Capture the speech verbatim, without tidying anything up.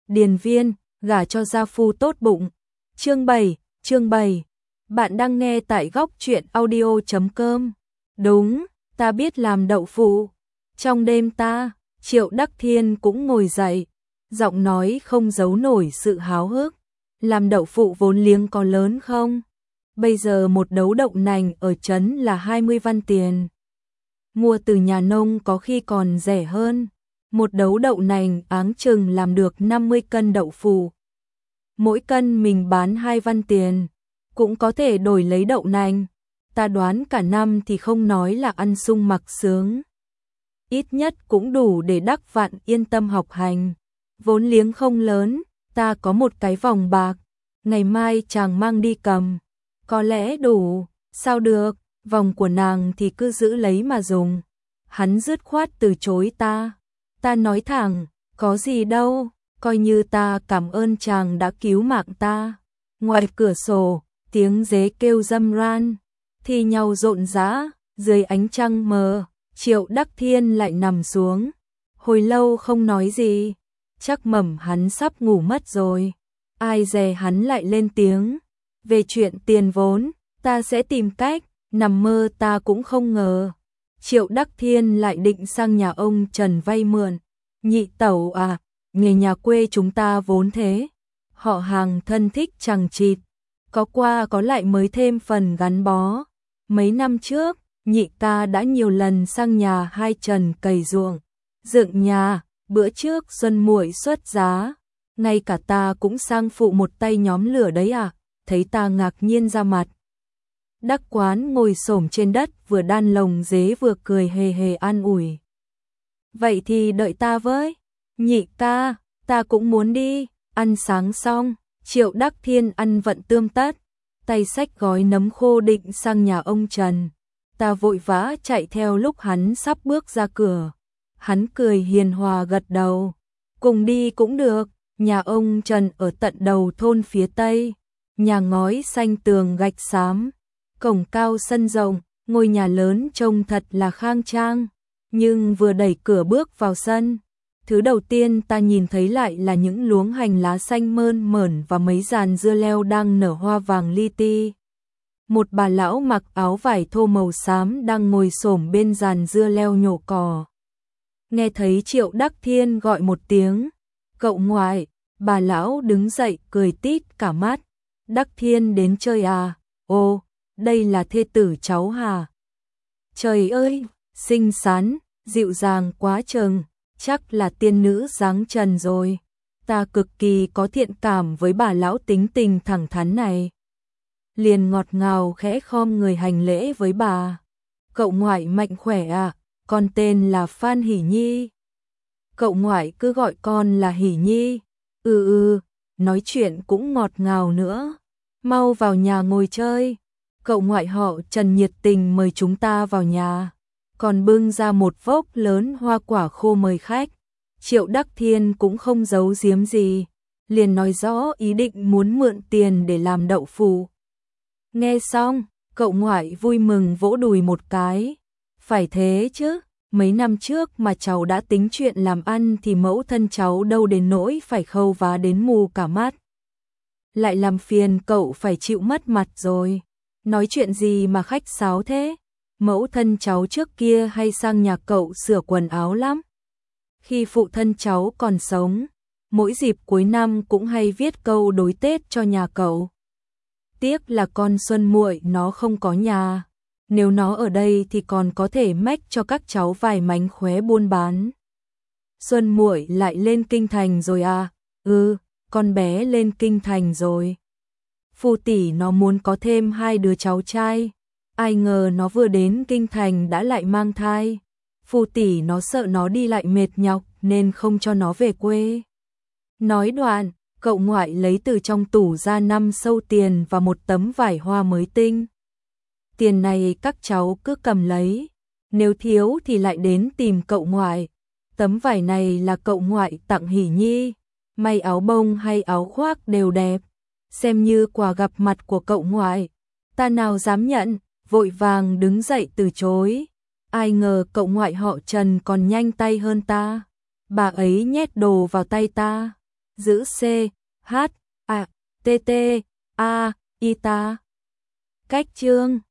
điền viên, gả cho gia phu tốt bụng. Chương bảy, chương bảy. Bạn đang nghe tại góc truyện audio chấm com. Đúng, ta biết làm đậu phụ. Trong đêm ta, Triệu Đắc Thiên cũng ngồi dậy, giọng nói không giấu nổi sự háo hức. Làm đậu phụ vốn liếng có lớn không? Bây giờ một đấu đậu nành ở trấn là hai mươi văn tiền. Mua từ nhà nông có khi còn rẻ hơn. Một đấu đậu nành áng chừng làm được năm mươi cân đậu phụ. Mỗi cân mình bán hai văn tiền, cũng có thể đổi lấy đậu nành. Ta đoán cả năm thì không nói là ăn sung mặc sướng, ít nhất cũng đủ để Đắc Vạn yên tâm học hành. Vốn liếng không lớn, ta có một cái vòng bạc, ngày mai chàng mang đi cầm. Có lẽ đủ. Sao được, vòng của nàng thì cứ giữ lấy mà dùng. Hắn dứt khoát từ chối ta. Ta nói thẳng, có gì đâu, coi như ta cảm ơn chàng đã cứu mạng ta. Ngoài cửa sổ, tiếng dế kêu râm ran, thi nhau rộn rã, dưới ánh trăng mờ, Triệu Đắc Thiên lại nằm xuống. Hồi lâu không nói gì, chắc mẩm hắn sắp ngủ mất rồi. Ai dè hắn lại lên tiếng, về chuyện tiền vốn, ta sẽ tìm cách, nằm mơ ta cũng không ngờ. Triệu Đắc Thiên lại định sang nhà ông Trần vay mượn. Nhị tẩu à, nghề nhà quê chúng ta vốn thế, họ hàng thân thích chằng chịt, có qua có lại mới thêm phần gắn bó. Mấy năm trước, nhị ca đã nhiều lần sang nhà hai Trần cày ruộng, dựng nhà. Bữa trước Xuân muội xuất giá, ngay cả ta cũng sang phụ một tay nhóm lửa đấy à. Thấy ta ngạc nhiên ra mặt. Đắc Quán ngồi xổm trên đất vừa đan lồng dế vừa cười hề hề an ủi. Vậy thì đợi ta với. Nhị ca, ta cũng muốn đi. Ăn sáng xong, Triệu Đắc Thiên ăn vận tươm tất, tay xách gói nấm khô định sang nhà ông Trần. Ta vội vã chạy theo lúc hắn sắp bước ra cửa. Hắn cười hiền hòa gật đầu. Cùng đi cũng được. Nhà ông Trần ở tận đầu thôn phía tây. Nhà ngói xanh tường gạch xám, cổng cao sân rộng, ngôi nhà lớn trông thật là khang trang. Nhưng vừa đẩy cửa bước vào sân, thứ đầu tiên ta nhìn thấy lại là những luống hành lá xanh mơn mởn và mấy giàn dưa leo đang nở hoa vàng li ti. Một bà lão mặc áo vải thô màu xám đang ngồi xổm bên giàn dưa leo nhổ cỏ. Nghe thấy Triệu Đắc Thiên gọi một tiếng, cậu ngoại, bà lão đứng dậy cười tít cả mắt. Đắc Thiên đến chơi à? Ồ, đây là thê tử cháu hả? Trời ơi, xinh xắn, dịu dàng quá chừng, chắc là tiên nữ dáng trần rồi. Ta cực kỳ có thiện cảm với bà lão tính tình thẳng thắn này. Liền ngọt ngào khẽ khom người hành lễ với bà. Cậu ngoại mạnh khỏe à? Con tên là Phan Hỷ Nhi. Cậu ngoại cứ gọi con là Hỷ Nhi. Ừ ừ, nói chuyện cũng ngọt ngào nữa. Mau vào nhà ngồi chơi. Cậu ngoại họ Trần nhiệt tình mời chúng ta vào nhà, còn bưng ra một vốc lớn hoa quả khô mời khách. Triệu Đắc Thiên cũng không giấu giếm gì, liền nói rõ ý định muốn mượn tiền để làm đậu phụ. Nghe xong, cậu ngoại vui mừng vỗ đùi một cái. Phải thế chứ, mấy năm trước mà cháu đã tính chuyện làm ăn thì mẫu thân cháu đâu đến nỗi phải khâu vá đến mù cả mắt. Lại làm phiền cậu phải chịu mất mặt rồi. Nói chuyện gì mà khách sáo thế? Mẫu thân cháu trước kia hay sang nhà cậu sửa quần áo lắm. Khi phụ thân cháu còn sống, mỗi dịp cuối năm cũng hay viết câu đối Tết cho nhà cậu. Tiếc là con Xuân muội nó không có nhà. Nếu nó ở đây thì còn có thể mách cho các cháu vài mánh khóe buôn bán. Xuân muội lại lên kinh thành rồi à? Ừ, con bé lên kinh thành rồi. Phu tỷ nó muốn có thêm hai đứa cháu trai. Ai ngờ nó vừa đến kinh thành đã lại mang thai. Phu tỷ nó sợ nó đi lại mệt nhọc nên không cho nó về quê. Nói đoạn, cậu ngoại lấy từ trong tủ ra năm sâu tiền và một tấm vải hoa mới tinh. Tiền này các cháu cứ cầm lấy, nếu thiếu thì lại đến tìm cậu ngoại. Tấm vải này là cậu ngoại tặng Hỷ Nhi, may áo bông hay áo khoác đều đẹp, xem như quà gặp mặt của cậu ngoại. Ta nào dám nhận, vội vàng đứng dậy từ chối. Ai ngờ cậu ngoại họ Trần còn nhanh tay hơn ta. Bà ấy nhét đồ vào tay ta, giữ C, H, A, T T, A, Y ta. Cách chương